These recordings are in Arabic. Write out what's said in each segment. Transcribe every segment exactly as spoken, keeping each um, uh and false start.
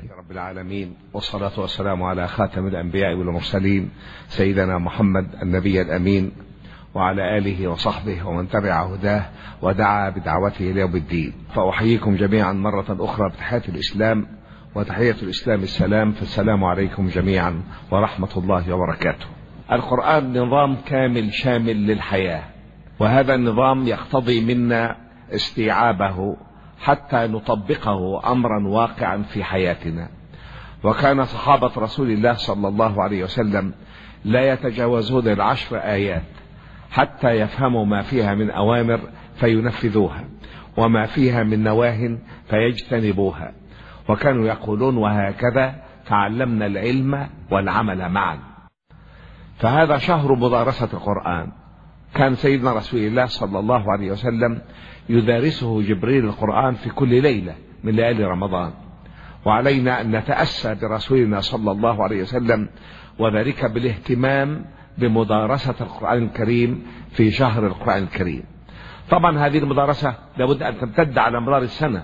رب العالمين، والصلاة والسلام على خاتم الأنبياء والمرسلين سيدنا محمد النبي الأمين، وعلى آله وصحبه ومن تبع هداه ودعا بدعوته إلى يوم الدين. فأحييكم جميعا مرة أخرى بتحية الإسلام، وتحية الإسلام السلام، فالسلام عليكم جميعا ورحمة الله وبركاته. القرآن نظام كامل شامل للحياة، وهذا النظام يقتضي منا استيعابه حتى نطبقه أمرا واقعا في حياتنا. وكان صحابة رسول الله صلى الله عليه وسلم لا يتجاوزون العشر آيات حتى يفهموا ما فيها من أوامر فينفذوها، وما فيها من نواه فيجتنبوها. وكانوا يقولون: وهكذا تعلمنا العلم والعمل معا. فهذا شهر مدارسة القرآن. كان سيدنا رسول الله صلى الله عليه وسلم يدارسه جبريل القرآن في كل ليلة من ليالي رمضان، وعلينا أن نتأسى برسولنا صلى الله عليه وسلم، وذلك بالاهتمام بمدارسة القرآن الكريم في شهر القرآن الكريم. طبعا هذه المدارسة لابد أن تمتد على مدار السنة،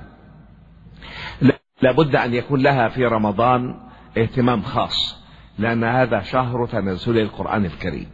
لابد أن يكون لها في رمضان اهتمام خاص، لأن هذا شهر تنزل القرآن الكريم.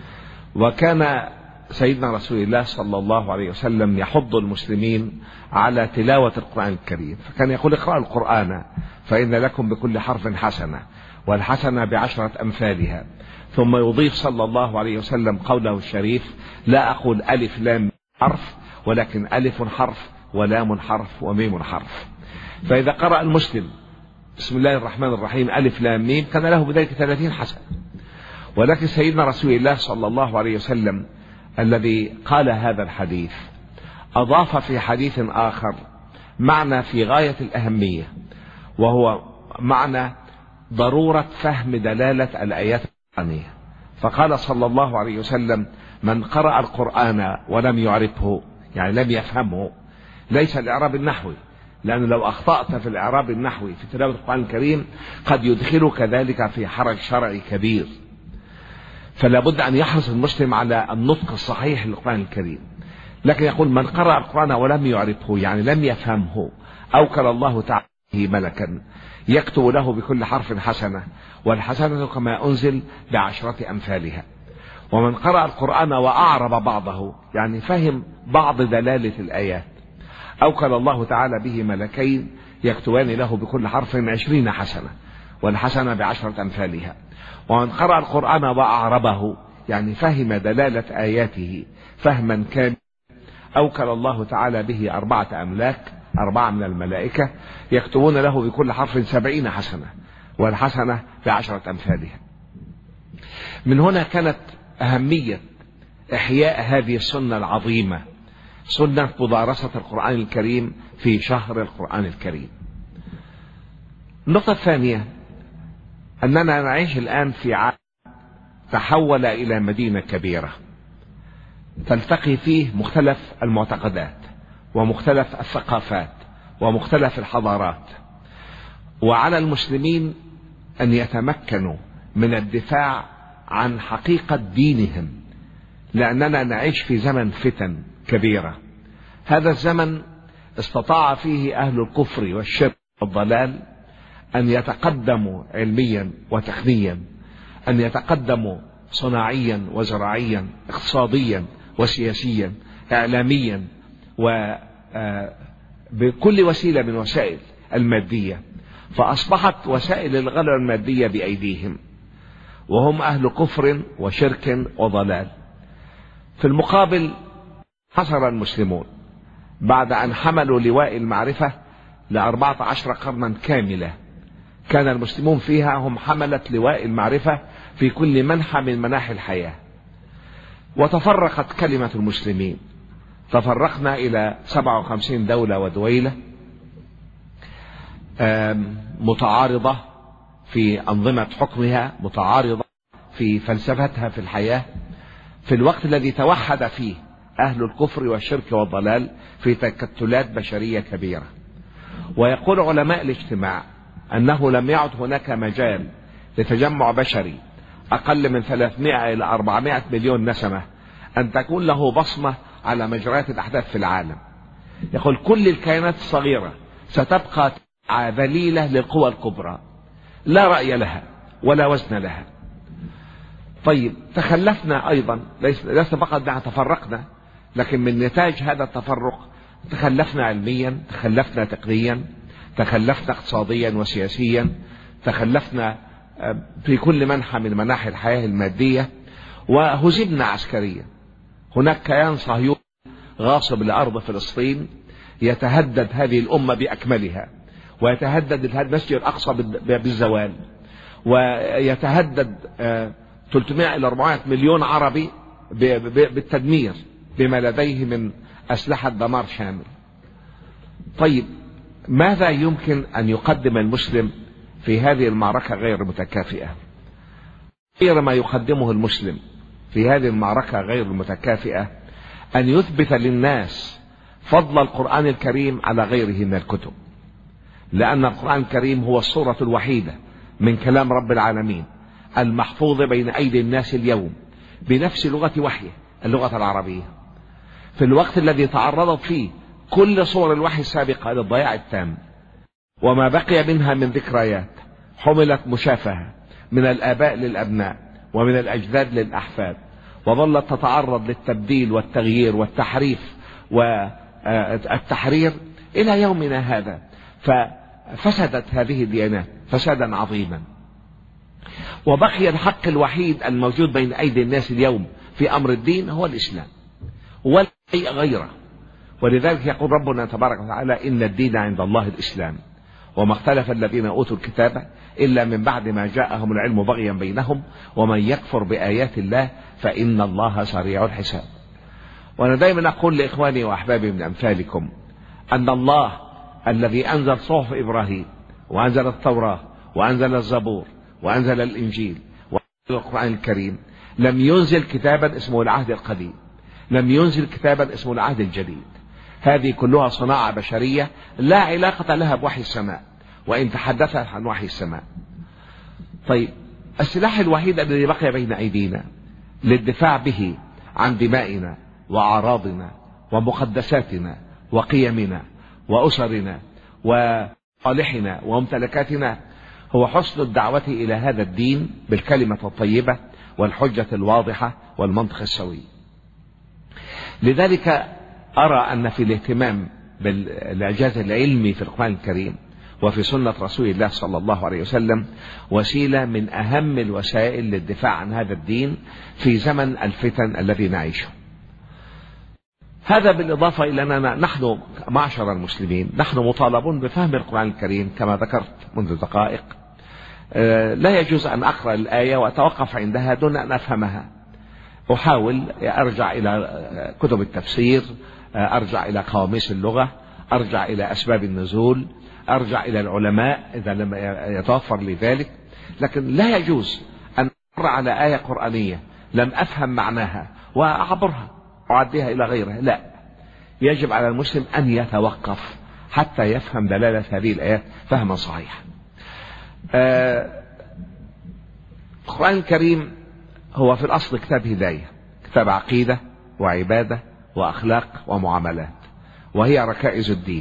وكان سيدنا رسول الله صلى الله عليه وسلم يحض المسلمين على تلاوة القرآن الكريم، فكان يقول: اقرأوا القرآن فإن لكم بكل حرف حسنة، والحسنة بعشرة أمثالها. ثم يضيف صلى الله عليه وسلم قوله الشريف: لا أقول ألف لام حرف، ولكن ألف حرف ولام حرف وميم حرف. فإذا قرأ المسلم بسم الله الرحمن الرحيم ألف لام ميم كان له بذلك ثلاثين حسنة. ولكن سيدنا رسول الله صلى الله عليه وسلم الذي قال هذا الحديث أضاف في حديث آخر معنى في غاية الأهمية، وهو معنى ضرورة فهم دلالة الآيات القرآنية. فقال صلى الله عليه وسلم: من قرأ القرآن ولم يعرفه، يعني لم يفهمه، ليس الإعراب النحوي، لأن لو أخطأت في الإعراب النحوي في تلاوة القرآن الكريم قد يدخلك ذلك في حرج شرعي كبير. فلا بد أن يحرص المسلم على النطق الصحيح للقرآن الكريم. لكن يقول: من قرأ القرآن ولم يعرفه، يعني لم يفهمه، أوكل الله تعالى ملكا يكتب له بكل حرف حسنة، والحسنة كما أنزل بعشرة أمثالها. ومن قرأ القرآن وأعرب بعضه، يعني فهم بعض دلالة الآيات، أوكل الله تعالى به ملكين يكتبان له بكل حرف عشرين حسنة، والحسنة بعشرة أمثالها. ومن قرأ القرآن وأعربه، يعني فهم دلالة آياته فهما كاملا، أوكل الله تعالى به أربعة أملاك، أربعة من الملائكة يكتبون له بكل حرف سبعين حسنة، والحسنة بعشرة أمثالها. من هنا كانت أهمية إحياء هذه السنة العظيمة، سنة مدارسة القرآن الكريم في شهر القرآن الكريم. النقطة الثانية أننا نعيش الآن في عالم تحول إلى مدينة كبيرة تلتقي فيه مختلف المعتقدات ومختلف الثقافات ومختلف الحضارات، وعلى المسلمين أن يتمكنوا من الدفاع عن حقيقة دينهم، لأننا نعيش في زمن فتن كبيرة. هذا الزمن استطاع فيه أهل الكفر والشرك والضلال أن يتقدموا علميا وتقنيا، أن يتقدموا صناعيا وزراعيا، اقتصاديا وسياسيا، إعلاميا، وبكل وسيلة من وسائل المادية. فأصبحت وسائل الغلبة المادية بأيديهم، وهم أهل كفر وشرك وضلال. في المقابل حصر المسلمون بعد أن حملوا لواء المعرفة لأربعة عشر قرنا كاملة، كان المسلمون فيها هم حملة لواء المعرفة في كل منحى من مناحي الحياة. وتفرقت كلمة المسلمين، تفرقنا إلى سبعة وخمسين دولة ودويلة متعارضة في أنظمة حكمها، متعارضة في فلسفتها في الحياة، في الوقت الذي توحد فيه أهل الكفر والشرك والضلال في تكتلات بشرية كبيرة. ويقول علماء الاجتماع أنه لم يعد هناك مجال لتجمع بشري أقل من ثلاثمائة إلى أربعمائة مليون نسمة أن تكون له بصمة على مجريات الأحداث في العالم. يقول: كل الكائنات الصغيرة ستبقى ذليلة للقوى الكبرى لا رأي لها ولا وزن لها. طيب تخلفنا أيضا، ليس فقط نحن تفرقنا، لكن من نتاج هذا التفرق تخلفنا علميا، تخلفنا تقنيا، تخلفنا اقتصاديا وسياسيا، تخلفنا في كل منحى من مناحي الحياة المادية، وهزمنا عسكريا. هناك كيان صهيوني غاصب لأرض فلسطين يتهدد هذه الأمة بأكملها، ويتهدد المسجد الأقصى بالزوال، ويتهدد ثلاثمائة إلى أربعمائة مليون عربي بالتدمير بما لديه من أسلحة دمار شامل. طيب ماذا يمكن أن يقدم المسلم في هذه المعركة غير المتكافئة؟ غير ما يقدمه المسلم في هذه المعركة غير المتكافئة أن يثبت للناس فضل القرآن الكريم على غيره من الكتب، لأن القرآن الكريم هو الصورة الوحيدة من كلام رب العالمين المحفوظ بين أيدي الناس اليوم بنفس لغة وحيه، اللغة العربية، في الوقت الذي تعرضت فيه كل صور الوحي السابقة للضياع التام، وما بقي منها من ذكريات حملت مشافهة من الآباء للأبناء ومن الأجداد للأحفاد، وظلت تتعرض للتبديل والتغيير والتحريف والتحرير إلى يومنا هذا. ففسدت هذه الديانات فسادا عظيما، وبقي الحق الوحيد الموجود بين أيدي الناس اليوم في أمر الدين هو الإسلام ولا شيء غيره. ولذلك يقول ربنا تبارك وتعالى: إن الدين عند الله الإسلام وما اختلف الذين أوتوا الكتاب إلا من بعد ما جاءهم العلم بغيا بينهم ومن يكفر بآيات الله فإن الله سريع الحساب. وأنا دائما أقول لإخواني وأحبابي من أمثالكم أن الله الذي أنزل صحف إبراهيم وأنزل التوراة وأنزل الزبور وأنزل الإنجيل وأنزل القرآن الكريم لم ينزل كتابا اسمه العهد القديم، لم ينزل كتابا اسمه العهد الجديد. هذه كلها صناعة بشرية لا علاقة لها بوحي السماء، وإن تحدثت عن وحي السماء. طيب السلاح الوحيد الذي بقي بين أيدينا للدفاع به عن دمائنا وأعراضنا ومقدساتنا وقيمنا وأسرنا وصالحنا وممتلكاتنا هو حسن الدعوة إلى هذا الدين بالكلمة الطيبة والحجة الواضحة والمنطق السوي. لذلك أرى أن في الاهتمام بالإعجاز العلمي في القرآن الكريم وفي سنة رسول الله صلى الله عليه وسلم وسيلة من أهم الوسائل للدفاع عن هذا الدين في زمن الفتن الذي نعيشه. هذا بالإضافة إلى أننا نحن معشر المسلمين نحن مطالبون بفهم القرآن الكريم كما ذكرت منذ دقائق. لا يجوز أن أقرأ الآية وأتوقف عندها دون أن أفهمها. أحاول أرجع إلى كتب التفسير، أرجع إلى قواميس اللغة، أرجع إلى أسباب النزول، أرجع إلى العلماء إذا لم يتوفر لي ذلك. لكن لا يجوز أن أمر على آية قرآنية لم أفهم معناها وأعبرها وأعديها إلى غيرها. لا، يجب على المسلم أن يتوقف حتى يفهم دلالة هذه الآيات فهما صحيحا. آه القرآن الكريم هو في الأصل كتاب هداية، كتاب عقيدة وعبادة وأخلاق ومعاملات، وهي ركائز الدين.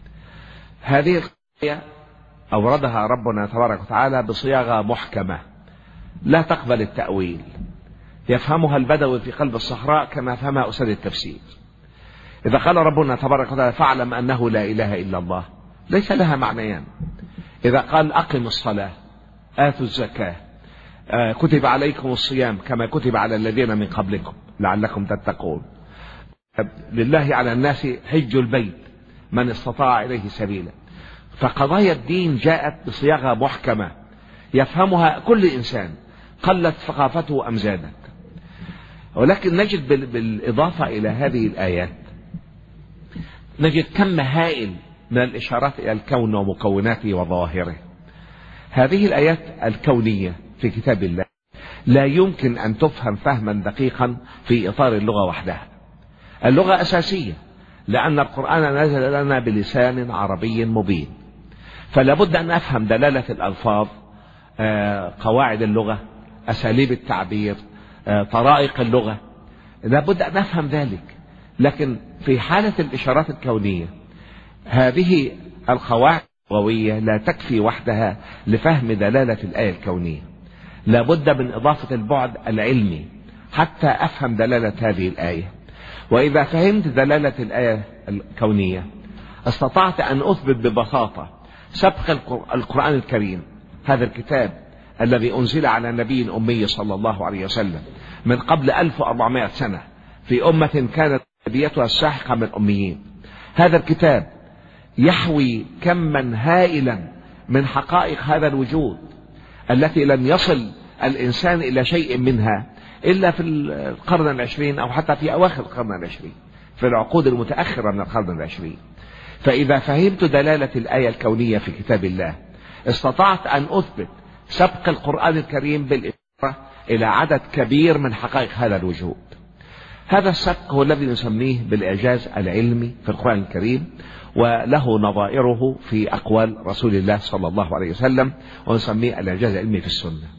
هذه الآية أوردها ربنا تبارك وتعالى بصياغة محكمة لا تقبل التأويل، يفهمها البدوي في قلب الصحراء كما فهمها أستاذ التفسير. إذا قال ربنا تبارك وتعالى: فاعلم أنه لا إله إلا الله، ليس لها معنيان. إذا قال: أقم الصلاة، آتوا الزكاة، آه كتب عليكم الصيام كما كتب على الذين من قبلكم لعلكم تتقون، لله على الناس حج البيت من استطاع إليه سبيلا. فقضايا الدين جاءت بصياغة محكمة يفهمها كل إنسان قلت ثقافته أم زادت. ولكن نجد بالإضافة إلى هذه الآيات نجد كم هائل من الإشارات إلى الكون ومكوناته وظواهره. هذه الآيات الكونية في كتاب الله لا يمكن أن تفهم فهما دقيقا في إطار اللغة وحدها. اللغة أساسية لأن القرآن نزل لنا بلسان عربي مبين، فلا بد أن أفهم دلالة الألفاظ، قواعد اللغة، أساليب التعبير، طرائق اللغة، لا بد أن أفهم ذلك. لكن في حالة الإشارات الكونية هذه القواعد اللغوية لا تكفي وحدها لفهم دلالة الآية الكونية، لا بد من إضافة البعد العلمي حتى أفهم دلالة هذه الآية. وإذا فهمت دلالة الآية الكونية استطعت أن أثبت ببساطة سبق القرآن الكريم، هذا الكتاب الذي أنزل على نبي أمي صلى الله عليه وسلم من قبل ألف وأربعمائة سنة في أمة كانت نبيتها الساحقة من الأميين. هذا الكتاب يحوي كما هائلا من حقائق هذا الوجود التي لم يصل الإنسان إلى شيء منها إلا في القرن العشرين أو حتى في أواخر القرن العشرين، في العقود المتأخرة من القرن العشرين. فإذا فهمت دلالة الآية الكونية في كتاب الله استطعت أن أثبت سبق القرآن الكريم بالإشارة إلى عدد كبير من حقائق هذا الوجود. هذا السبق هو الذي نسميه بالإعجاز العلمي في القرآن الكريم، وله نظائره في أقوال رسول الله صلى الله عليه وسلم، ونسميه الإعجاز العلمي في السنة.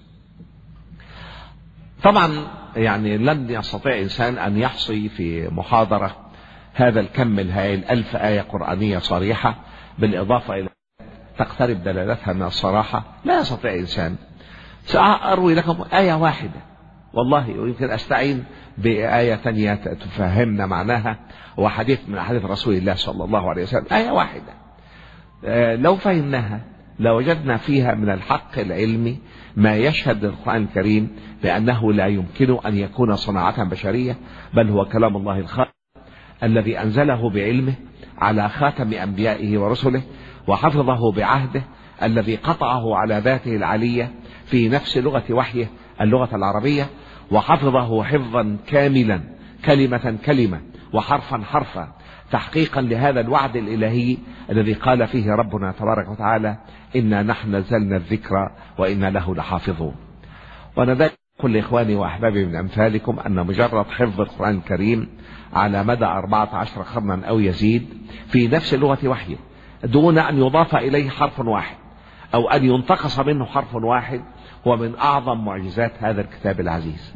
طبعا يعني لن يستطيع إنسان أن يحصي في محاضرة هذا الكم الهائل ألف آية قرآنية صريحة بالإضافة إلى تقترب دلالتها من الصراحة، لا يستطيع إنسان. سأروي لكم آية واحدة والله، ويمكن أستعين بآية تانية تفهمنا معناها، وحديث من حديث رسول الله صلى الله عليه وسلم، آية واحدة لو فهمناها لوجدنا فيها من الحق العلمي ما يشهد القرآن الكريم بأنه لا يمكن أن يكون صناعة بشرية، بل هو كلام الله الخالق الذي أنزله بعلمه على خاتم أنبيائه ورسله، وحفظه بعهده الذي قطعه على ذاته العلية في نفس لغة وحيه اللغة العربية، وحفظه حفظا كاملا كلمة كلمة وحرفا حرفا، تحقيقا لهذا الوعد الإلهي الذي قال فيه ربنا تبارك وتعالى: إنا نحن نزلنا الذكر وإنا له لحافظون. وأنا ذلك كل إخواني وأحبابي من أمثالكم أن مجرد حفظ القرآن الكريم على مدى أربعة عشر قرنا أو يزيد في نفس لغة وحيه دون أن يضاف إليه حرف واحد أو أن ينتقص منه حرف واحد هو من أعظم معجزات هذا الكتاب العزيز.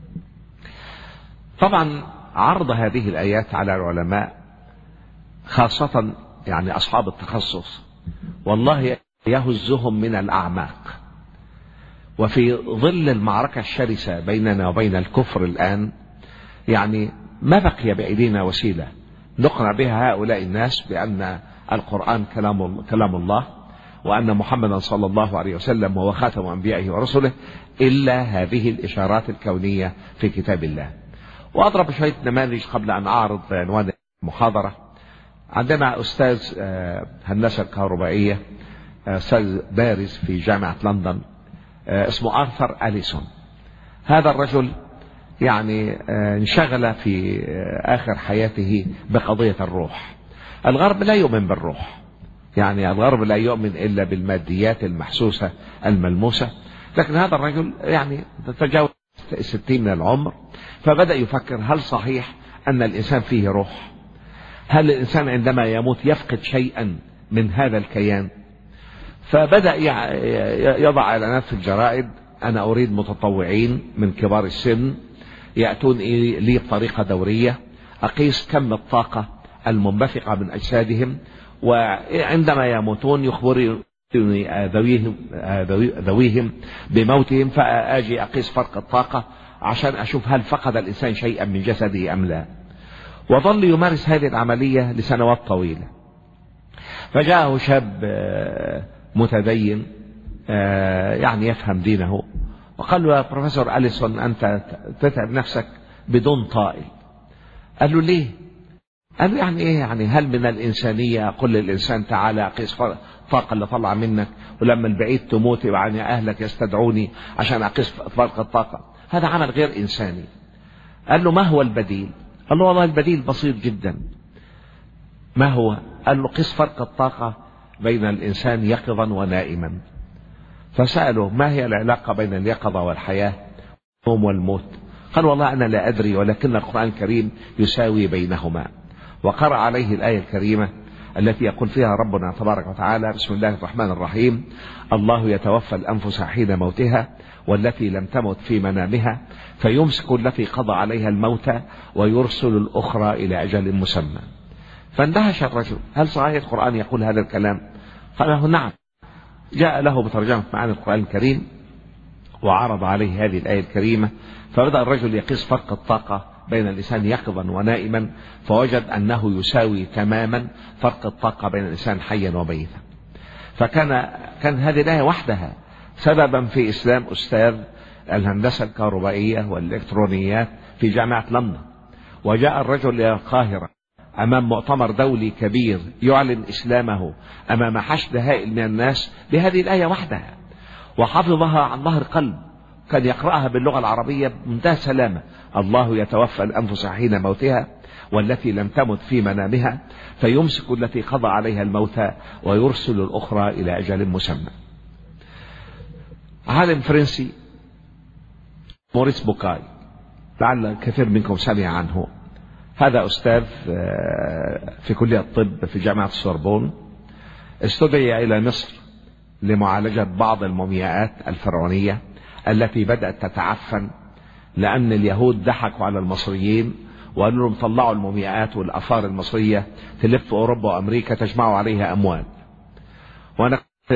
طبعا عرض هذه الآيات على العلماء خاصة يعني أصحاب التخصص والله يهزهم من الأعماق. وفي ظل المعركة الشرسة بيننا وبين الكفر الآن يعني ما بقي بأيدينا وسيلة نقنع بها هؤلاء الناس بأن القرآن كلام, كلام الله، وأن محمدا صلى الله عليه وسلم هو خاتم أنبيائه ورسله، إلا هذه الإشارات الكونية في كتاب الله. وأضرب شوية نماذج قبل أن أعرض عنوان المحاضرة. عندنا أستاذ هندسة الكهربائية، أستاذ بارز في جامعة لندن اسمه آرثر أليسون. هذا الرجل يعني انشغل في آخر حياته بقضية الروح. الغرب لا يؤمن بالروح، يعني الغرب لا يؤمن إلا بالماديات المحسوسة الملموسة، لكن هذا الرجل يعني تجاوز الستين من العمر، فبدأ يفكر هل صحيح أن الإنسان فيه روح؟ هل الإنسان عندما يموت يفقد شيئا من هذا الكيان؟ فبدأ يضع إعلانات في الجرائد: أنا أريد متطوعين من كبار السن يأتون لي بطريقة دورية أقيس كم الطاقة المنبثقة من أجسادهم، وعندما يموتون يخبروني ذويهم, ذويهم بموتهم، فأجي أقيس فرق الطاقة عشان أشوف هل فقد الإنسان شيئا من جسده أم لا. وظل يمارس هذه العملية لسنوات طويلة. فجاءه شاب متدين يعني يفهم دينه وقال له: يا بروفيسور أليسون، أنت تتعب نفسك بدون طائل. قال له: ليه؟ قال له: يعني إيه؟ يعني هل من الإنسانية أقول للإنسان تعالى أقيس الطاقة اللي طلع منك، ولما البعيد تموت يعني أهلك يستدعوني عشان أقيس فرق الطاقة؟ هذا عمل غير إنساني. قال له: ما هو البديل؟ قال له: والله البديل بسيط جدا. ما هو؟ قال له: قيس فرق الطاقة بين الإنسان يقظا ونائما. فسأله: ما هي العلاقة بين اليقظة والحياة، النوم والموت؟ قال: والله أنا لا أدري، ولكن القرآن الكريم يساوي بينهما. وقرأ عليه الآية الكريمة التي يقول فيها ربنا تبارك وتعالى: بسم الله الرحمن الرحيم، الله يتوفى الأنفس حين موتها والتي لم تمت في منامها فيمسك التي قضى عليها الموت ويرسل الأخرى إلى أجل مسمى. فاندهش الرجل: هل صحيح القرآن يقول هذا الكلام؟ قال له نعم. جاء له بترجمة معاني القرآن الكريم وعرض عليه هذه الآية الكريمة، فبدأ الرجل يقيس فرق الطاقة بين الإنسان يقظا ونائما، فوجد أنه يساوي تماما فرق الطاقة بين الإنسان حيا وميتا. فكان كان هذه الآية وحدها سببا في إسلام أستاذ الهندسة الكهربائية والإلكترونيات في جامعة لندن. وجاء الرجل إلى القاهرة أمام مؤتمر دولي كبير يعلن إسلامه أمام حشد هائل من الناس بهذه الآية وحدها، وحفظها عن ظهر قلب، كان يقرأها باللغة العربية بمنتهى السلامة: الله يتوفى الأنفس حين موتها والتي لم تمت في منامها فيمسك التي قضى عليها الموت ويرسل الأخرى إلى أجل مسمى. عالم فرنسي موريس بوكاي، لعل كثير منكم سمع عنه. هذا أستاذ في كلية الطب في جامعة السوربون، استدعي إلى مصر لمعالجة بعض المومياءات الفرعونية التي بدأت تتعفن، لأن اليهود ضحكوا على المصريين وقالوا لهم طلعوا المومياءات والآثار المصرية تلف أوروبا وأمريكا تجمعوا عليها أموال. وأنا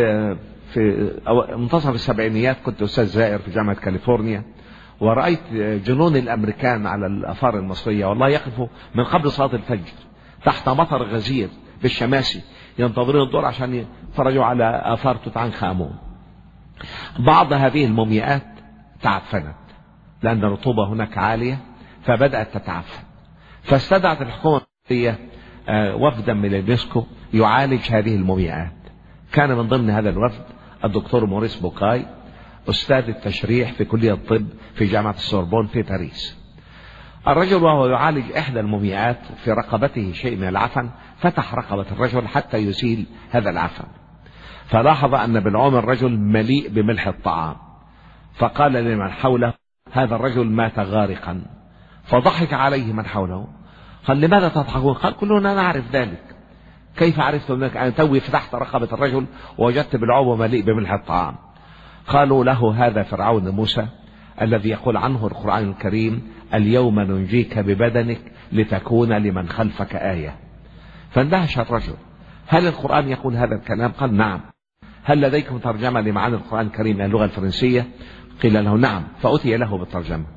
في منتصف السبعينيات كنت أستاذ زائر في جامعة كاليفورنيا، ورأيت جنون الأمريكان على الآثار المصرية، والله يقفوا من قبل صلاة الفجر تحت مطر غزير بالشماسي ينتظرون الدور عشان يتفرجوا على آثار توت عنخ آمون. بعض هذه المومياءات تعفنت لأن الرطوبة هناك عالية فبدأت تتعفن، فاستدعت الحكومة المصرية وفدا من اليونسكو يعالج هذه المومياءات. كان من ضمن هذا الوفد الدكتور موريس بوكاي أستاذ التشريح في كلية الطب في جامعة السوربون في باريس. الرجل وهو يعالج إحدى المومياءات في رقبته شيء من العفن، فتح رقبة الرجل حتى يزيل هذا العفن، فلاحظ أن بلعوم الرجل مليء بملح الطعام، فقال لمن حوله: هذا الرجل مات غارقا. فضحك عليه من حوله، قال: لماذا تضحكون؟ قال: كلنا نعرف ذلك. كيف عرفتم ذلك؟ أنا توي فتحت رقبة الرجل ووجدت بلعومه مليء بملح الطعام. قالوا له: هذا فرعون موسى الذي يقول عنه القرآن الكريم: اليوم ننجيك ببدنك لتكون لمن خلفك آية. فاندهش الرجل: هل القرآن يقول هذا الكلام؟ قال: نعم. هل لديكم ترجمة لمعاني القرآن الكريم إلى اللغة الفرنسية؟ قيل له: نعم. فأتي له بالترجمة.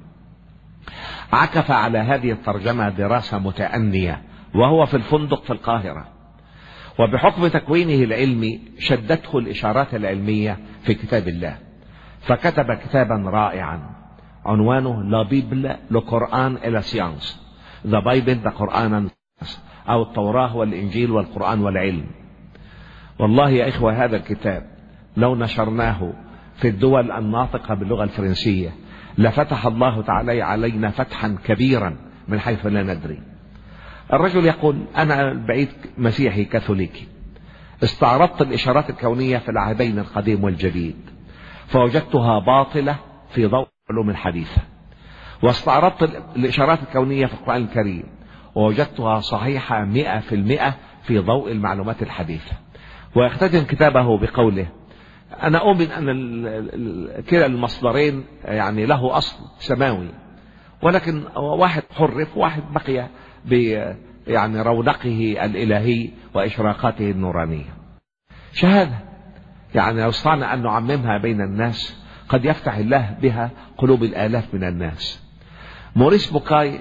عكف على هذه الترجمة دراسة متأنية وهو في الفندق في القاهرة، وبحكم تكوينه العلمي شدته الإشارات العلمية في كتاب الله، فكتب كتابا رائعا عنوانه لا بيبل لو قرآن إلى سيانس، ذا بايبل ذا قرآن، أو التوراة والإنجيل والقرآن والعلم. والله يا إخوة هذا الكتاب لو نشرناه في الدول الناطقة باللغة الفرنسية لفتح الله تعالى علينا فتحا كبيرا من حيث لا ندري. الرجل يقول: أنا بعيد مسيحي كاثوليكي، استعرضت الإشارات الكونية في العهدين القديم والجديد فوجدتها باطلة في ضوء العلوم الحديثة، واستعرضت الإشارات الكونية في القرآن الكريم ووجدتها صحيحة مئة في المئة في ضوء المعلومات الحديثة. ويختتم كتابه بقوله: أنا أؤمن أن كلا المصدرين يعني له أصل سماوي، ولكن واحد حرف وواحد بقي ب يعني رونقه الإلهي وإشراقاته النورانية. شهادة يعني لو استطعنا أن نعممها بين الناس قد يفتح الله بها قلوب الآلاف من الناس. موريس بوكاي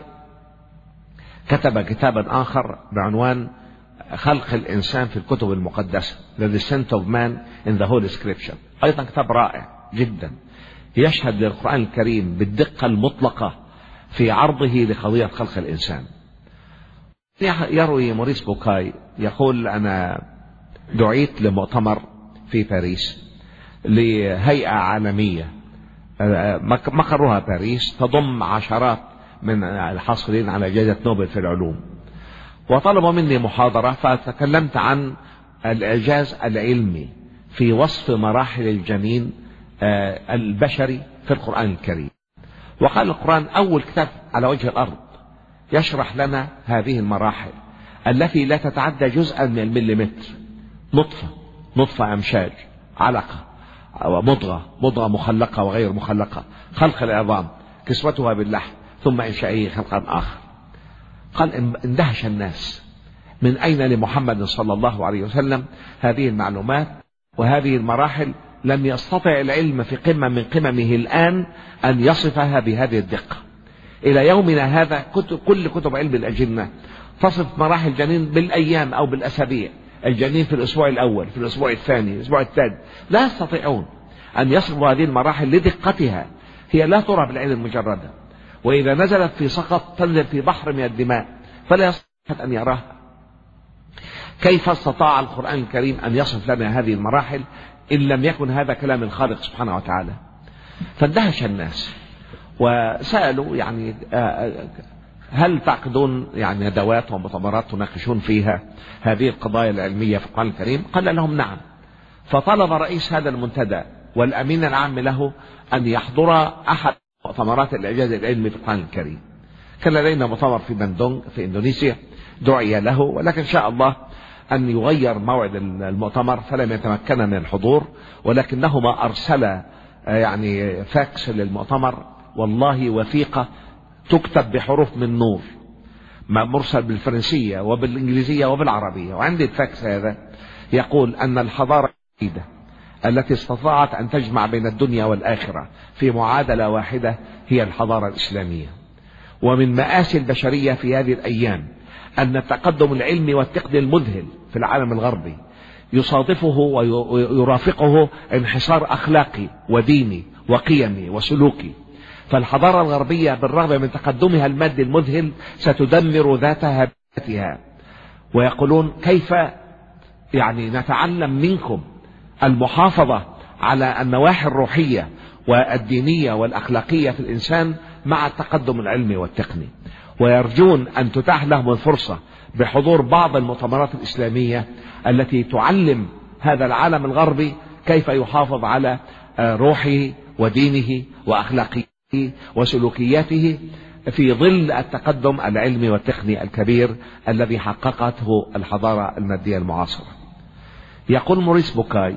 كتب كتابا آخر بعنوان خلق الإنسان في الكتب المقدسة، The Descent of Man in the Holy Scripture، أيضا كتاب رائع جدا يشهد للقرآن الكريم بالدقة المطلقة في عرضه لقضية خلق الإنسان. يروي موريس بوكاي يقول: أنا دعيت لمؤتمر في باريس لهيئة عالمية مقرها باريس تضم عشرات من الحاصلين على جائزة نوبل في العلوم، وطلبوا مني محاضرة، فتكلمت عن الإعجاز العلمي في وصف مراحل الجنين البشري في القرآن الكريم. وقال القرآن أول كتاب على وجه الأرض يشرح لنا هذه المراحل التي لا تتعدى جزءا من المليمتر، نطفة نطفة أمشاج، علقة، مضغة مضغة مخلقة وغير مخلقة، خلق العظام، كسوتها باللحم، ثم إنشائه خلقا آخر. قال اندهش الناس من أين لمحمد صلى الله عليه وسلم هذه المعلومات وهذه المراحل؟ لم يستطع العلم في قمة من قممه الآن أن يصفها بهذه الدقة. إلى يومنا هذا كتب كل كتب علم الأجنة تصف مراحل الجنين بالأيام أو بالأسابيع. الجنين في الأسبوع الأول، في الأسبوع الثاني، الأسبوع الثالث، لا يستطيعون أن يصفوا هذه المراحل لدقتها. هي لا ترى بالعين مجردا، وإذا نزلت في سقط تنزل في بحر من الدماء فلا يستطيع أن يراها. كيف استطاع القرآن الكريم أن يصف لنا هذه المراحل إن لم يكن هذا كلام الخالق سبحانه وتعالى؟ فاندهش الناس وسألوا يعني هل تعقدون يعني ندوات ومؤتمرات تناقشون فيها هذه القضايا العلمية في القرآن الكريم؟ قال لهم نعم. فطلب رئيس هذا المنتدى والأمين العام له أن يحضر أحد مؤتمرات الإعجاز العلمي في القرآن الكريم. كان لدينا مؤتمر في باندونغ في إندونيسيا دعي له، ولكن شاء الله أن يغير موعد المؤتمر فلم يتمكن من الحضور، ولكنهما أرسل يعني فاكس للمؤتمر، والله وثيقة تكتب بحروف من نور، مرسل بالفرنسية وبالإنجليزية وبالعربية. وعندي الفاكس هذا يقول أن الحضارة الجديدة التي استطاعت أن تجمع بين الدنيا والآخرة في معادلة واحدة هي الحضارة الإسلامية. ومن مآسي البشرية في هذه الأيام أن التقدم العلمي والتقني المذهل في العالم الغربي يصادفه ويرافقه انحسار أخلاقي وديني وقيمي وسلوكي. فالحضارة الغربية بالرغم من تقدمها المادي المذهل ستدمر ذاتها بذاتها. ويقولون كيف يعني نتعلم منكم المحافظة على النواحي الروحية والدينية والأخلاقية في الإنسان مع التقدم العلمي والتقني. ويرجون أن تتاح لهم الفرصة بحضور بعض المؤتمرات الإسلامية التي تعلم هذا العالم الغربي كيف يحافظ على روحه ودينه وأخلاقيته وسلوكياته في ظل التقدم العلمي والتقني الكبير الذي حققته الحضارة المادية المعاصرة. يقول موريس بوكاي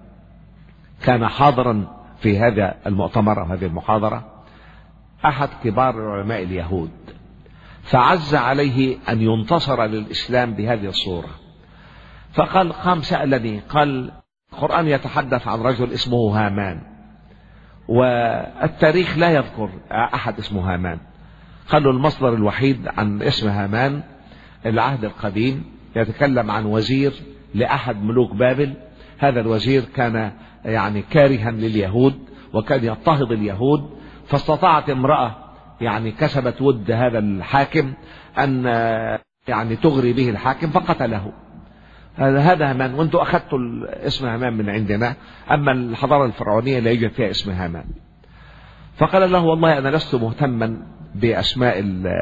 كان حاضرا في هذا المؤتمر وهذه المحاضرة أحد كبار العلماء اليهود، فعز عليه أن ينتصر للإسلام بهذه الصورة. فقال قام سألني قال القرآن يتحدث عن رجل اسمه هامان، والتاريخ لا يذكر أحد اسمه هامان. قال له المصدر الوحيد عن اسم هامان العهد القديم يتكلم عن وزير لأحد ملوك بابل. هذا الوزير كان يعني كارها لليهود وكان يضطهد اليهود، فاستطاعت امرأة يعني كسبت ود هذا الحاكم أن يعني تغري به الحاكم فقتله. هذا هامان، وانتم أخذتوا اسم هامان من عندنا، أما الحضارة الفرعونية لا يوجد فيها اسم هامان. فقال له والله أنا لست مهتما بأسماء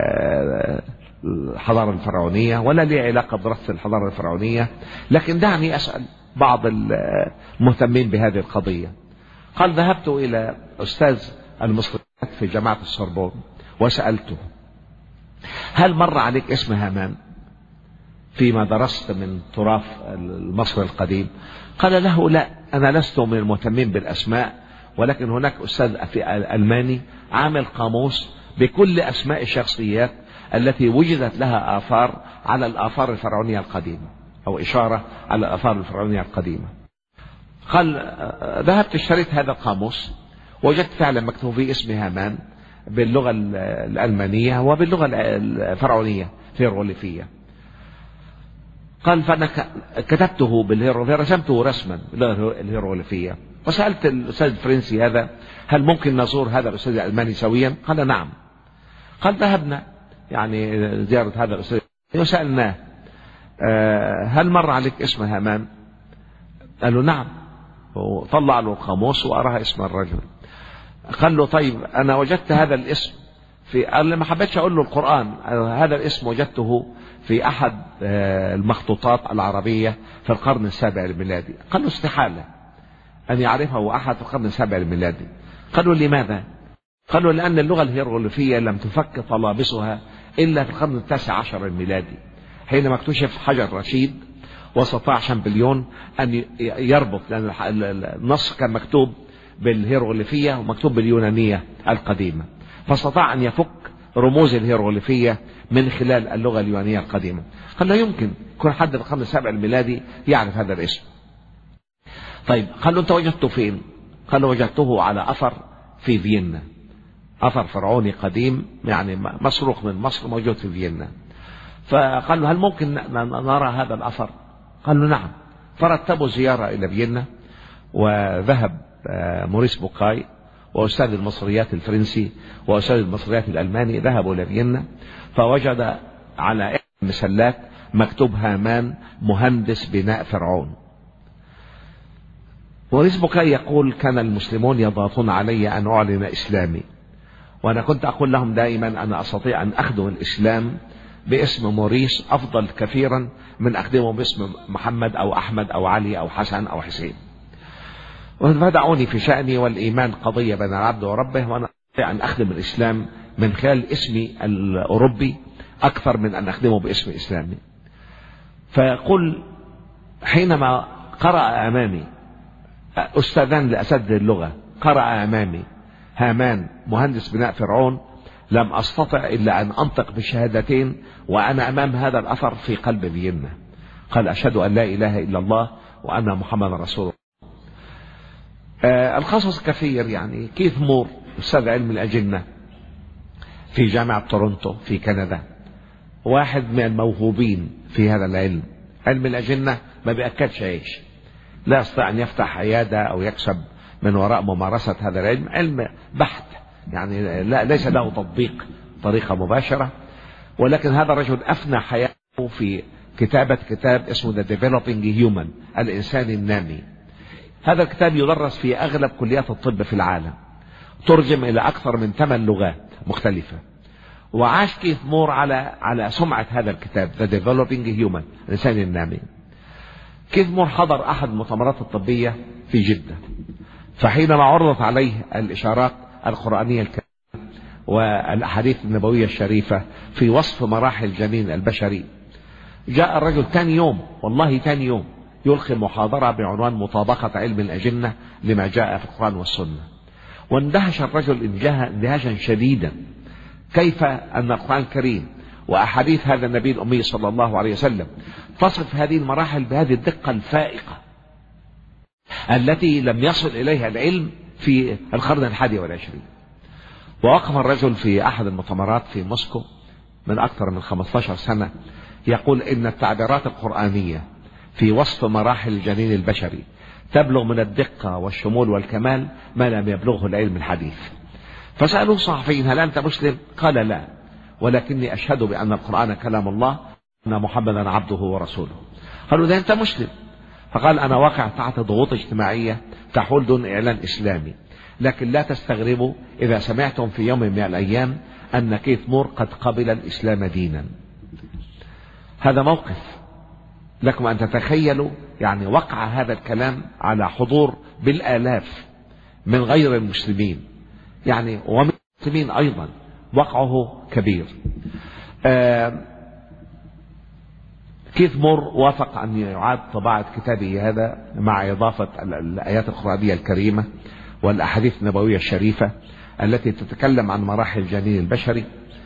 الحضارة الفرعونية ولا لي علاقة بدراسة الحضارة الفرعونية، لكن دعني أسأل بعض المهتمين بهذه القضية. قال ذهبت إلى أستاذ المصريات في جامعة السوربون وسألته هل مر عليك اسم هامان فيما درست من تراث المصري القديم؟ قال له لا، أنا لست من المهتمين بالأسماء، ولكن هناك أستاذ في ألماني عامل قاموس بكل أسماء الشخصيات التي وجدت لها آثار على الآثار الفرعونية القديمة أو إشارة على الآثار الفرعونية القديمة. قال ذهبت اشتريت هذا القاموس وجدت فعلا مكتوب فيه اسم هامان باللغة الألمانية وباللغة الفرعونية هيروغليفية. قال فأنا كتبته بالهيروغليفية، رسمته رسما باللغة الهيروغليفية، وسألت الأستاذ الفرنسي هذا هل ممكن نزور هذا الأستاذ الألماني سويا؟ قال نعم. قال ذهبنا يعني زيارة هذا الأستاذ وسألناه هل مر عليك اسم هامان؟ قال له نعم، وطلع له القاموس وأراها اسم الرجل. قال له طيب أنا وجدت هذا الاسم في، قال ما حبيتش أقول له القرآن، هذا الاسم وجدته في أحد المخطوطات العربية في القرن السابع الميلادي. قال له استحالة أن يعرفه أحد في القرن السابع الميلادي. قال له لماذا؟ قال له لأن اللغة الهيروغليفية لم تفك طلابسها إلا في القرن التاسع عشر الميلادي، حينما اكتشف حجر رشيد واستطاع شامبليون أن يربط، لأن النص كان مكتوب بالهيروغليفية ومكتوب باليونانية القديمة، فاستطاع أن يفك رموز الهيروغليفية من خلال اللغة اليونانية القديمة. قال لا يمكن يكون حد في القرن السابع الميلادي يعرف هذا الاسم. طيب قال له أنت وجدته فين؟ قال له وجدته على أثر في فيينا، أثر فرعوني قديم يعني مسروق من مصر موجود في فيينا. فقال له هل ممكن نرى هذا الأثر؟ قال له نعم. فرتبوا زيارة إلى فيينا، وذهب موريس بوكاي وأستاذ المصريات الفرنسي وأستاذ المصريات الألماني ذهبوا إلى فيينا، فوجد على المسلات مكتوب هامان مهندس بناء فرعون. موريس بوكاي يقول كان المسلمون يضغطون علي أن أعلن إسلامي، وأنا كنت أقول لهم دائما أنا أستطيع أن أخدم الإسلام باسم موريس أفضل كثيرا من أخدمه باسم محمد أو أحمد أو علي أو حسن أو حسين. وفدعوني في شأني، والإيمان قضية بين العبد وربه، وأنا أستطيع أن أخدم الإسلام من خلال اسمي الأوروبي أكثر من أن أخدمه باسم إسلامي. فيقول حينما قرأ أمامي أستاذان لأساتذة اللغة، قرأ أمامي هامان مهندس بناء فرعون، لم أستطع إلا أن أنطق بالشهادتين وأنا أمام هذا الأثر في قلب فيينا. قال أشهد أن لا إله إلا الله وأن محمد رسول الله. آه القصص كثير. يعني كيث مور أستاذ علم الأجنة في جامعة تورونتو في كندا، واحد من الموهوبين في هذا العلم. علم الأجنة ما بيأكدش عيش، لا يستطيع أن يفتح عيادة أو يكسب من وراء ممارسة هذا العلم، علم بحت يعني لا ليس له تطبيق طريقة مباشرة. ولكن هذا الرجل أفنى حياته في كتابة كتاب اسمه The Developing Human، الإنسان النامي. هذا الكتاب يدرس في أغلب كليات الطب في العالم، ترجم إلى أكثر من ثمان لغات مختلفة. وعاش كيث مور على على سمعة هذا الكتاب The Developing Human، الإنسان النامي. كيث مور حضر أحد المؤتمرات الطبية في جدة، فحينما عرضت عليه الإشارات القرآنية الكريمة والأحاديث النبوية الشريفة في وصف مراحل الجنين البشري، جاء الرجل ثاني يوم، والله ثاني يوم، يلقي محاضرة بعنوان مطابقة علم الأجنة لما جاء في القرآن والسنة. واندهش الرجل اندهاشا شديدا كيف أن القرآن الكريم وأحاديث هذا النبي الأمي صلى الله عليه وسلم تصف هذه المراحل بهذه الدقة الفائقة التي لم يصل إليها العلم في القرن الحادي والعشرين. ووقف الرجل في أحد المؤتمرات في موسكو من أكثر من خمسة عشر سنة يقول إن التعبيرات القرآنية في وصف مراحل الجنين البشري تبلغ من الدقة والشمول والكمال ما لم يبلغه العلم الحديث. فسألوه الصحفيين هل أنت مسلم؟ قال لا، ولكني أشهد بأن القرآن كلام الله وأن محمدا عبده ورسوله. قالوا ده أنت مسلم؟ فقال أنا واقع تحت ضغوط اجتماعية تحول دون إعلان إسلامي، لكن لا تستغربوا إذا سمعتم في يوم من الأيام أن كيث مور قد قبل الإسلام دينا. هذا موقف لكم أن تتخيلوا، يعني وقع هذا الكلام على حضور بالآلاف من غير المسلمين، يعني ومن المسلمين أيضا وقعه كبير. آه كيث مور وافق أن يعاد طباعة كتابه هذا مع إضافة الآيات القرآنية الكريمة والأحاديث النبوية الشريفة التي تتكلم عن مراحل الجنين البشري.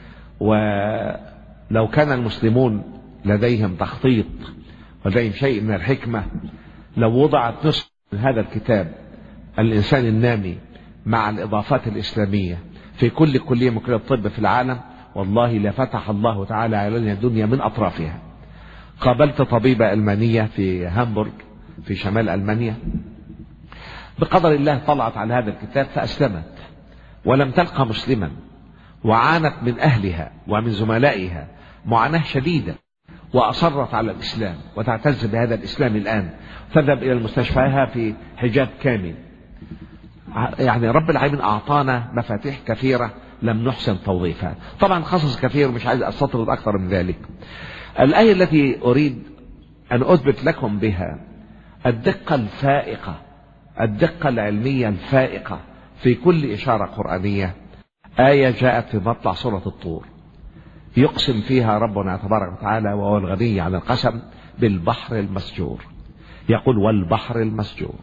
ولو كان المسلمون لديهم تخطيط ولديهم شيء من الحكمة، لو وضعت نصف من هذا الكتاب الإنسان النامي مع الإضافات الإسلامية في كل كلية من كليات الطب في العالم، والله لفتح الله تعالى علينا الدنيا من أطرافها. قابلت طبيبة ألمانية في هامبورغ في شمال ألمانيا، بقدر الله طلعت على هذا الكتاب فأسلمت، ولم تلقى مسلما، وعانت من أهلها ومن زملائها معاناة شديدة، وأصرت على الإسلام وتعتز بهذا الإسلام الآن، تذهب إلى المستشفى في حجاب كامل. يعني رب العالمين أعطانا مفاتيح كثيرة لم نحسن توظيفها. طبعا قصص كثير مش عايز أستطرد أكثر من ذلك. الآية التي أريد أن أثبت لكم بها الدقة الفائقة، الدقة العلمية الفائقة في كل إشارة قرآنية، آية جاءت في مطلع سورة الطور، يقسم فيها ربنا تبارك وتعالى وهو الغني عن القسم بالبحر المسجور. يقول والبحر المسجور.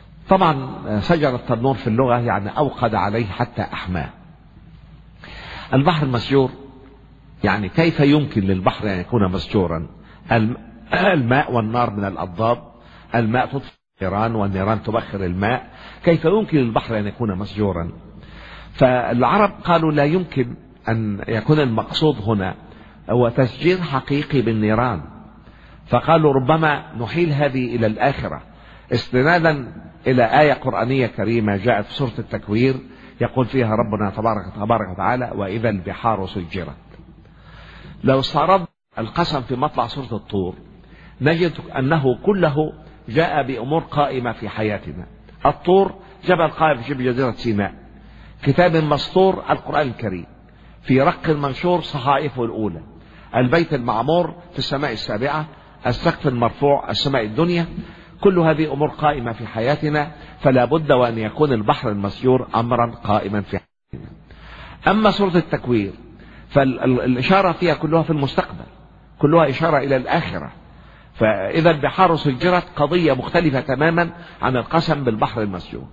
طبعا شجرة التنور في اللغة يعني أوقد عليه حتى أحماه. البحر المسجور يعني كيف يمكن للبحر أن يكون مسجورا؟ الماء والنار من الأضداد، الماء تطفئ النيران والنيران تبخر الماء، كيف يمكن للبحر أن يكون مسجورا؟ فالعرب قالوا لا يمكن أن يكون المقصود هنا هو تسجير حقيقي بالنيران، فقالوا ربما نحيل هذه إلى الآخرة استنادا إلى آية قرآنية كريمة جاءت في سورة التكوير يقول فيها ربنا تبارك, تبارك وتعالى: وإذا البحار سجرت. لو استعرض القسم في مطلع سورة الطور نجد أنه كله جاء بأمور قائمة في حياتنا. الطور جبل قائم في شبه جزيرة سيناء، كتاب مسطور القرآن الكريم، في رق منشور صحائفه الأولى، البيت المعمور في السماء السابعة، السقف المرفوع السماء الدنيا، كل هذه أمور قائمة في حياتنا، فلا بد وأن يكون البحر المسجور أمرا قائما في حياتنا. أما سورة التكوير فالإشارة فيها كلها في المستقبل، كلها إشارة إلى الآخرة، فإذا البحار سجرت قضية مختلفة تماما عن القسم بالبحر المسجور.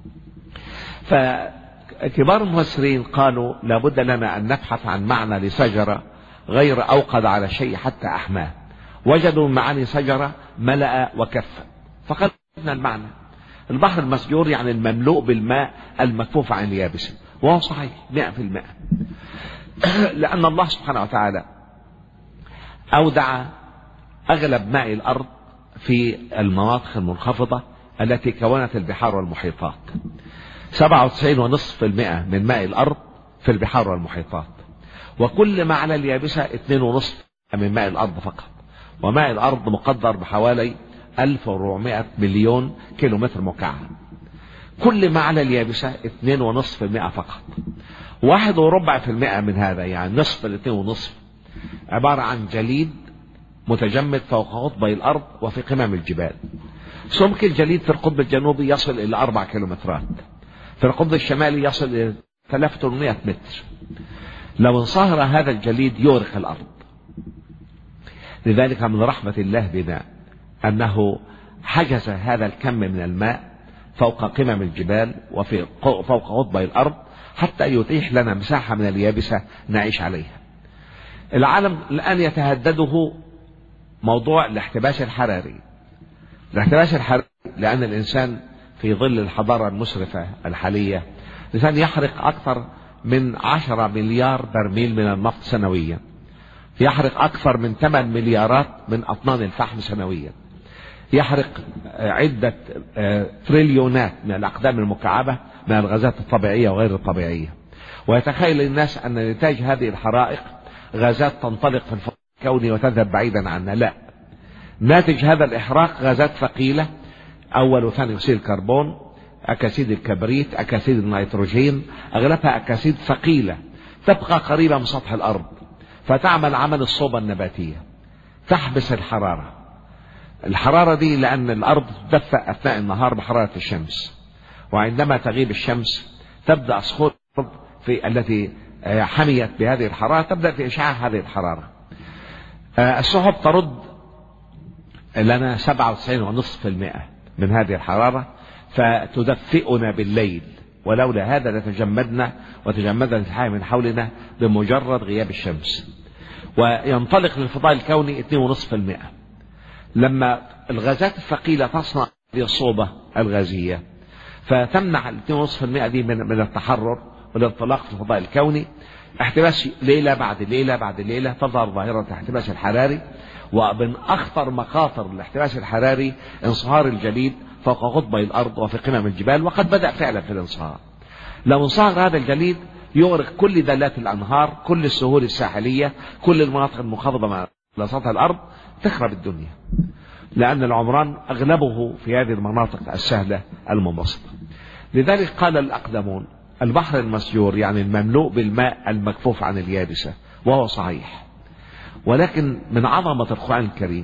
فكبار المفسرين قالوا لا بد لنا أن نبحث عن معنى لسجرة غير أوقد على شيء حتى أحماه، وجدوا معاني سجرة ملأ وكف، فقالوا المعنى البحر المسجور يعني المملوء بالماء المكفوف عن اليابسة، وهو صحيح مئة في المئة، لأن الله سبحانه وتعالى أودع أغلب ماء الأرض في المناطق المنخفضة التي كونت البحار والمحيطات. سبعة وتسعين ونصف في المئة من ماء الأرض في البحار والمحيطات، وكل ما على اليابسة اثنين ونصف من ماء الأرض فقط، وماء الأرض مقدر بحوالي ألف وأربعمائة مليون كيلو متر مكعب. كل ما على اليابسة اثنين ونصف في المئة فقط. واحد وربع في المئة من هذا يعني نصف الاثنين ونصف عبارة عن جليد متجمد فوق قطبي الأرض وفي قمم الجبال. سمك الجليد في القطب الجنوبي يصل إلى أربع كيلومترات، في القطب الشمالي يصل إلى ثلاثة آلاف وثمانمائة متر. لو انصهر هذا الجليد يغرق الأرض. لذلك من رحمة الله بنا أنه حجز هذا الكم من الماء فوق قمم الجبال وفي فوق قطبي الأرض حتى يتيح لنا مساحة من اليابسة نعيش عليها. العالم الآن يتهدده موضوع الاحتباس الحراري. الاحتباس الحراري لأن الإنسان في ظل الحضارة المسرفة الحالية الإنسان يحرق أكثر من عشرة مليار برميل من النفط سنويا، يحرق أكثر من ثمانية مليارات من أطنان الفحم سنويا، يحرق عدة تريليونات من الأقدام المكعبة من الغازات الطبيعية وغير الطبيعية. ويتخيل الناس أن نتاج هذه الحرائق غازات تنطلق في الفضاء الكوني وتذهب بعيدا عنا. لا، ناتج هذا الإحراق غازات ثقيلة، أول وثاني أكسيد الكربون، أكاسيد الكبريت، أكاسيد النيتروجين، أغلبها أكاسيد ثقيلة تبقى قريبة من سطح الأرض فتعمل عمل الصوبة النباتية، تحبس الحرارة. الحرارة دي لأن الأرض تدفأ أثناء النهار بحرارة الشمس، وعندما تغيب الشمس تبدأ صخور الأرض في التي حميت بهذه الحرارة تبدأ في إشعاع هذه الحرارة. السحب ترد لنا سبعة وتسعين ونصف في المئة من هذه الحرارة فتدفئنا بالليل، ولولا هذا لتجمدنا وتجمدنا الحياة من حولنا بمجرد غياب الشمس. وينطلق للفضاء الكوني اثنين ونصف في المئة. لما الغازات الثقيلة تصنع هذه الصوبة الغازية فتمنع الاثنين ونصف في المئة دي من, من التحرر والانطلاق في الفضاء الكوني، احتباس ليلة بعد ليلة بعد ليلة تظهر ظاهرة الاحتباس الحراري. ومن أخطر مخاطر الاحتباس الحراري انصهار الجليد فوق قطبي الأرض وفي قمم الجبال، وقد بدأ فعلا في الانصهار. لو انصهر هذا الجليد يغرق كل دلات الأنهار، كل السهول الساحلية، كل المناطق المنخفضة على سطح الأرض، تخرب الدنيا، لأن العمران أغلبه في هذه المناطق السهلة المنبسطة. لذلك قال الأقدمون البحر المسجور يعني المملوء بالماء المكفوف عن اليابسة، وهو صحيح. ولكن من عظمة القرآن الكريم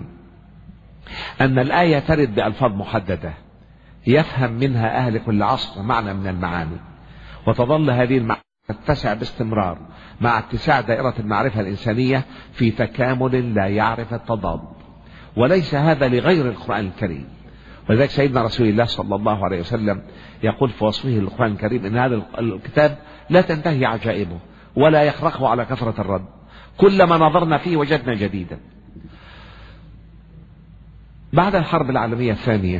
أن الآية ترد بألفاظ محددة يفهم منها أهل كل عصر معنى من المعاني، وتظل هذه المعاني تتسع باستمرار مع اتساع دائرة المعرفة الإنسانية في تكامل لا يعرف التضاد. وليس هذا لغير القرآن الكريم. ولذلك سيدنا رسول الله صلى الله عليه وسلم يقول في وصفه للقرآن الكريم إن هذا الكتاب لا تنتهي عجائبه، ولا يخرقه على كثرة الرد، كلما نظرنا فيه وجدنا جديدا. بعد الحرب العالمية الثانية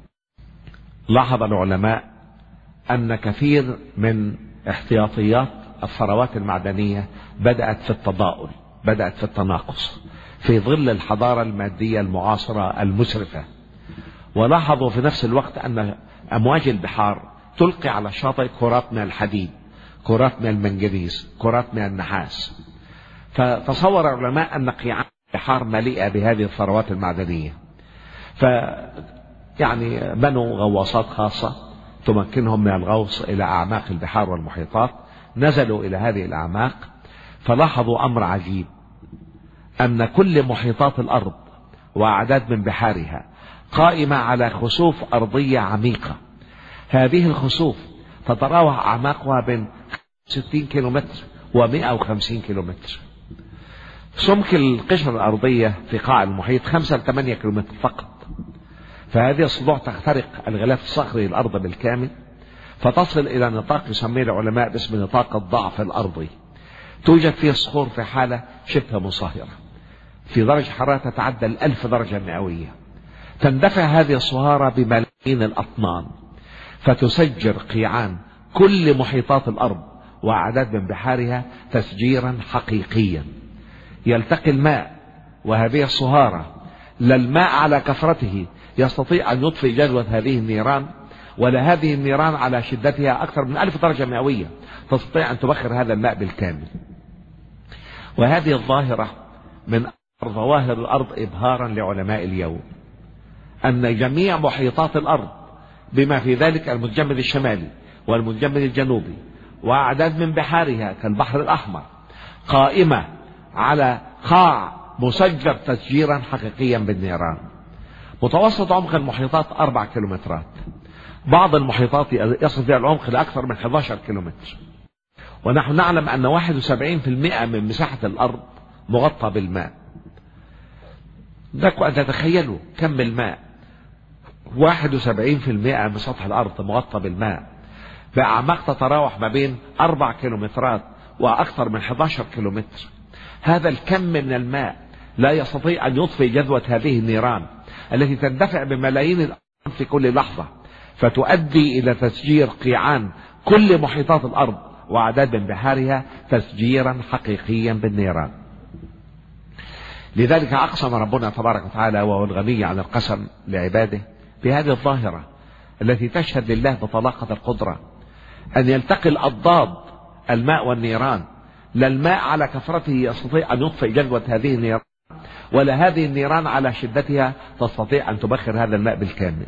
لاحظ العلماء أن كثير من احتياطيات الثروات المعدنية بدأت في التضاؤل، بدأت في التناقص في ظل الحضارة المادية المعاصرة المسرفة. ولاحظوا في نفس الوقت أن أمواج البحار تلقي على الشاطئ كرات من الحديد، كرات من المنجنيز، كرات من النحاس. فتصور العلماء أن قيعان البحار مليئة بهذه الثروات المعدنية، ف يعني بنوا غواصات خاصة تمكنهم من الغوص إلى أعماق البحار والمحيطات. نزلوا إلى هذه الأعماق فلاحظوا أمر عجيب، أن كل محيطات الأرض وأعداد من بحارها قائمة على خسوف أرضية عميقة. هذه الخسوف تتراوح أعماقها بين ستين كيلومتر ومئة وخمسين كيلومتر. سمك القشرة الأرضية في قاع المحيط خمسة لثمانية كيلومتر فقط. فهذه الصدوع تخترق الغلاف الصخري الأرض بالكامل، فتصل إلى نطاق يسميه العلماء باسم نطاق الضعف الأرضي. توجد فيه الصخور في حالة شبه مصهرة في درجة حرارة تتعدى الألف درجة مئوية. تندفع هذه الصهارة بملايين الأطنان، فتسجر قيعان كل محيطات الأرض وأعداد من بحارها تسجيرا حقيقيا. يلتقي الماء وهذه الصهارة، لا الماء على كثرته يستطيع أن يطفئ جدوى هذه النيران، ولا هذه النيران على شدتها أكثر من ألف درجة مئوية تستطيع أن تبخر هذا الماء بالكامل. وهذه الظاهرة من ظواهر الأرض إبهارا لعلماء اليوم، أن جميع محيطات الأرض بما في ذلك المتجمد الشمالي والمتجمد الجنوبي وأعداد من بحارها كالبحر الأحمر قائمة على قاع مسجر تسجيرا حقيقيا بالنيران. متوسط عمق المحيطات أربع كيلومترات، بعض المحيطات يصل فيها العمق لأكثر من أحد عشر كيلومتر. ونحن نعلم أن واحد وسبعين بالمئة من مساحة الأرض مغطى بالماء. لكم أن تتخيلوا كم الماء، واحد وسبعين بالمئة من سطح الأرض مغطى بالماء بأعماق تتراوح ما بين أربع كيلومترات وأكثر من أحد عشر كيلومتر. هذا الكم من الماء لا يستطيع أن يطفئ جذوة هذه النيران التي تندفع بملايين الأطنان في كل لحظة، فتؤدي إلى تسجير قيعان كل محيطات الأرض وأعداد من بحارها تسجيرا حقيقيا بالنيران. لذلك أقسم ربنا تبارك وتعالى وهو الغني عن القسم لعباده بهذه الظاهرة التي تشهد لله بطلاقة القدرة، أن يلتقي الأضداد الماء والنيران، لا الماء على كثرته يستطيع أن يطفئ جذوة هذه النيران، ولا هذه النيران على شدتها تستطيع أن تبخر هذا الماء بالكامل.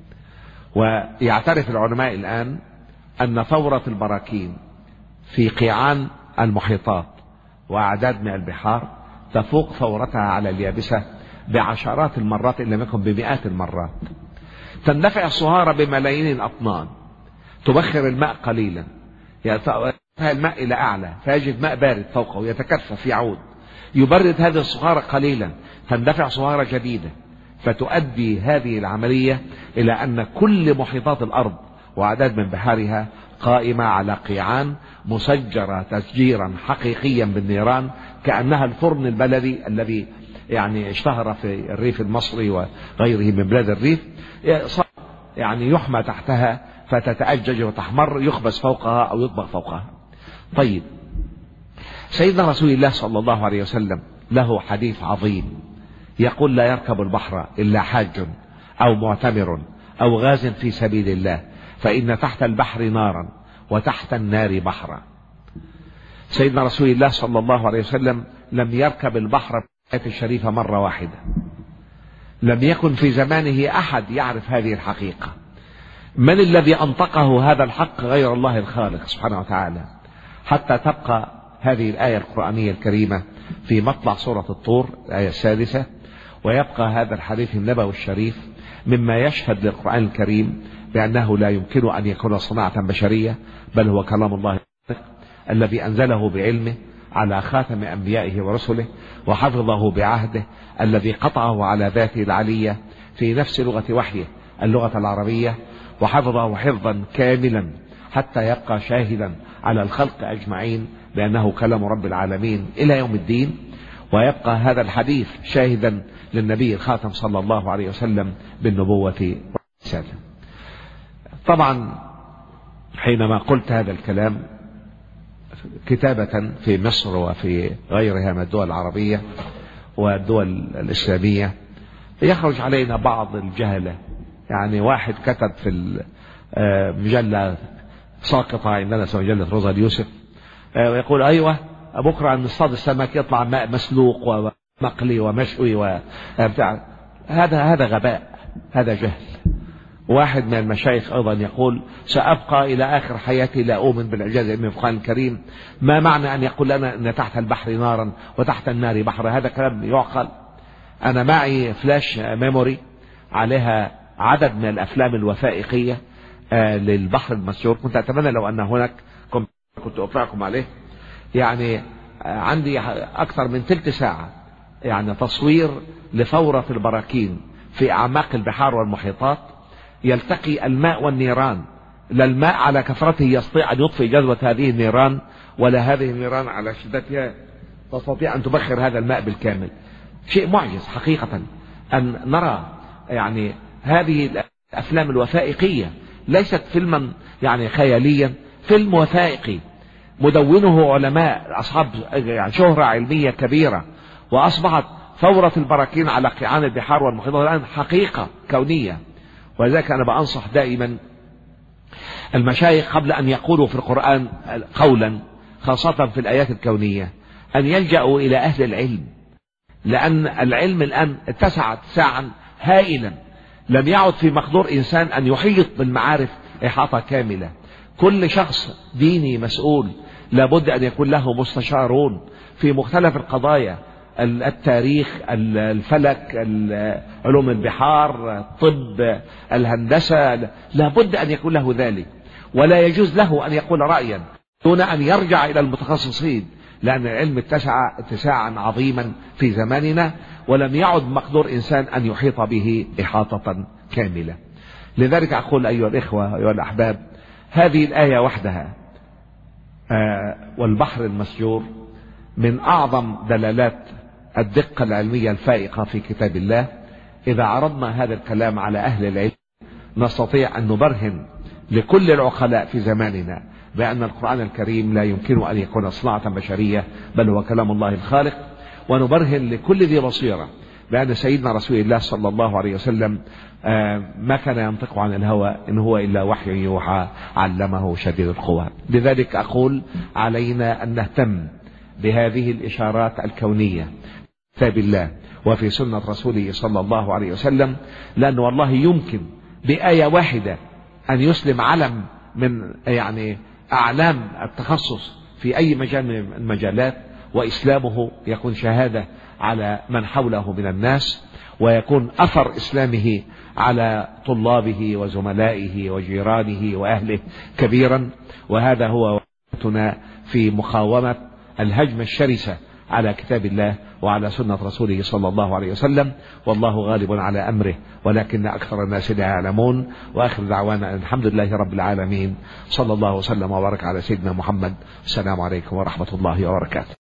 ويعترف العلماء الآن أن ثورة البراكين في قيعان المحيطات وأعداد من البحار تفوق ثورتها على اليابسة بعشرات المرات إن لم يكن بمئات المرات. تندفع الصهارة بملايين الأطنان، تبخر الماء قليلا، يرفع الماء إلى أعلى فيجد ماء بارد فوقه يتكثف يعود، يبرد هذه الصهارة قليلا، تندفع صهارة جديدة، فتؤدي هذه العملية إلى أن كل محيطات الأرض وأعداد من بحارها قائمة على قيعان مسجرة تسجيرا حقيقيا بالنيران، كأنها الفرن البلدي الذي يعني اشتهر في الريف المصري وغيره من بلاد الريف، يعني يحمى تحتها فتتأجج وتحمر، يخبز فوقها أو يطبخ فوقها. طيب، سيدنا رسول الله صلى الله عليه وسلم له حديث عظيم يقول: لا يركب البحر إلا حاج أو معتمر أو غاز في سبيل الله، فإن تحت البحر نارا وتحت النار بحرا. سيدنا رسول الله صلى الله عليه وسلم لم يركب البحر في الآية الشريفة مرة واحدة، لم يكن في زمانه أحد يعرف هذه الحقيقة. من الذي أنطقه هذا الحق غير الله الخالق سبحانه وتعالى، حتى تبقى هذه الآية القرآنية الكريمة في مطلع سورة الطور الآية السادسة، ويبقى هذا الحديث النبوي الشريف مما يشهد للقرآن الكريم بأنه لا يمكن أن يكون صناعة بشرية، بل هو كلام الله الذي أنزله بعلمه على خاتم أنبيائه ورسله، وحفظه بعهده الذي قطعه على ذاته العلية في نفس لغة وحيه اللغة العربية، وحفظه حفظا كاملا حتى يبقى شاهدا على الخلق أجمعين بأنه كلام رب العالمين إلى يوم الدين، ويبقى هذا الحديث شاهدا للنبي الخاتم صلى الله عليه وسلم بالنبوة والرسالة. طبعا حينما قلت هذا الكلام كتابة في مصر وفي غيرها من الدول العربية والدول الإسلامية يخرج علينا بعض الجهلة. يعني واحد كتب في المجلة ساقطة عندنا اسمها مجلة روزا اليوسف ويقول أيوة بكرة نصطاد السمك يطلع ماء مسلوق ومقلي ومشوي وبتاع. هذا هذا غباء، هذا جهل. واحد من المشايخ أيضا يقول سأبقى إلى آخر حياتي لا أؤمن بالإعجاز العلمي في القرآن الكريم. ما معنى أن يقول لنا أن تحت البحر نارا وتحت النار بحر؟ هذا كلام يعقل. أنا معي فلاش ميموري عليها عدد من الأفلام الوثائقية للبحر المسجور. كنت أتمنى لو أن هناك كنت أطلعكم عليه. يعني عندي أكثر من ثلث ساعة يعني تصوير لثورة البراكين في أعماق البحار والمحيطات. يلتقي الماء والنيران، لا الماء على كثرته يستطيع أن يطفئ جذوة هذه النيران، ولا هذه النيران على شدتها تستطيع أن تبخر هذا الماء بالكامل. شيء معجز حقيقة أن نرى يعني هذه الأفلام الوثائقية، ليست فيلما يعني خياليا، فيلم وثائقي مدونه علماء أصحاب يعني شهرة علمية كبيرة، وأصبحت ثورة البراكين على قيعان البحار والمحيطات الآن حقيقة كونية. ولذلك أنا بأنصح دائما المشايخ قبل أن يقولوا في القرآن قولا خاصة في الآيات الكونية أن يلجأوا إلى أهل العلم، لأن العلم الآن اتسع اتساعا هائلا لم يعد في مقدور إنسان أن يحيط بالمعارف إحاطة كاملة. كل شخص ديني مسؤول لابد أن يكون له مستشارون في مختلف القضايا، التاريخ، الفلك، علوم البحار، الطب، الهندسة، لابد أن يكون له ذلك. ولا يجوز له أن يقول رأيا دون أن يرجع إلى المتخصصين، لأن العلم اتسع اتساعا عظيما في زماننا ولم يعد مقدور إنسان أن يحيط به إحاطة كاملة. لذلك أقول أيها الإخوة أيها الأحباب، هذه الآية وحدها آه والبحر المسجور من أعظم دلالات الدقة العلمية الفائقة في كتاب الله. إذا عرضنا هذا الكلام على أهل العلم نستطيع أن نبرهن لكل العقلاء في زماننا بأن القرآن الكريم لا يمكن أن يكون صناعة بشرية بل هو كلام الله الخالق، ونبرهن لكل ذي بصيرة بأن سيدنا رسول الله صلى الله عليه وسلم ما كان ينطق عن الهوى إن هو إلا وحي يوحى علمه شديد القوى. لذلك أقول علينا أن نهتم بهذه الإشارات الكونية في كتاب الله وفي سنة رسوله صلى الله عليه وسلم، لأن والله يمكن بآية واحدة أن يسلم علم من يعني أعلام التخصص في أي مجال من المجالات، وإسلامه يكون شهادة على من حوله من الناس، ويكون أثر إسلامه على طلابه وزملائه وجيرانه وأهله كبيرا. وهذا هو وقتنا في مقاومة الهجمة الشرسة على كتاب الله وعلى سنة رسوله صلى الله عليه وسلم، والله غالب على أمره ولكن أكثر الناس لا يعلمون. وآخر دعوانا الحمد لله رب العالمين، صلى الله وسلم وبارك على سيدنا محمد. السلام عليكم ورحمة الله وبركاته.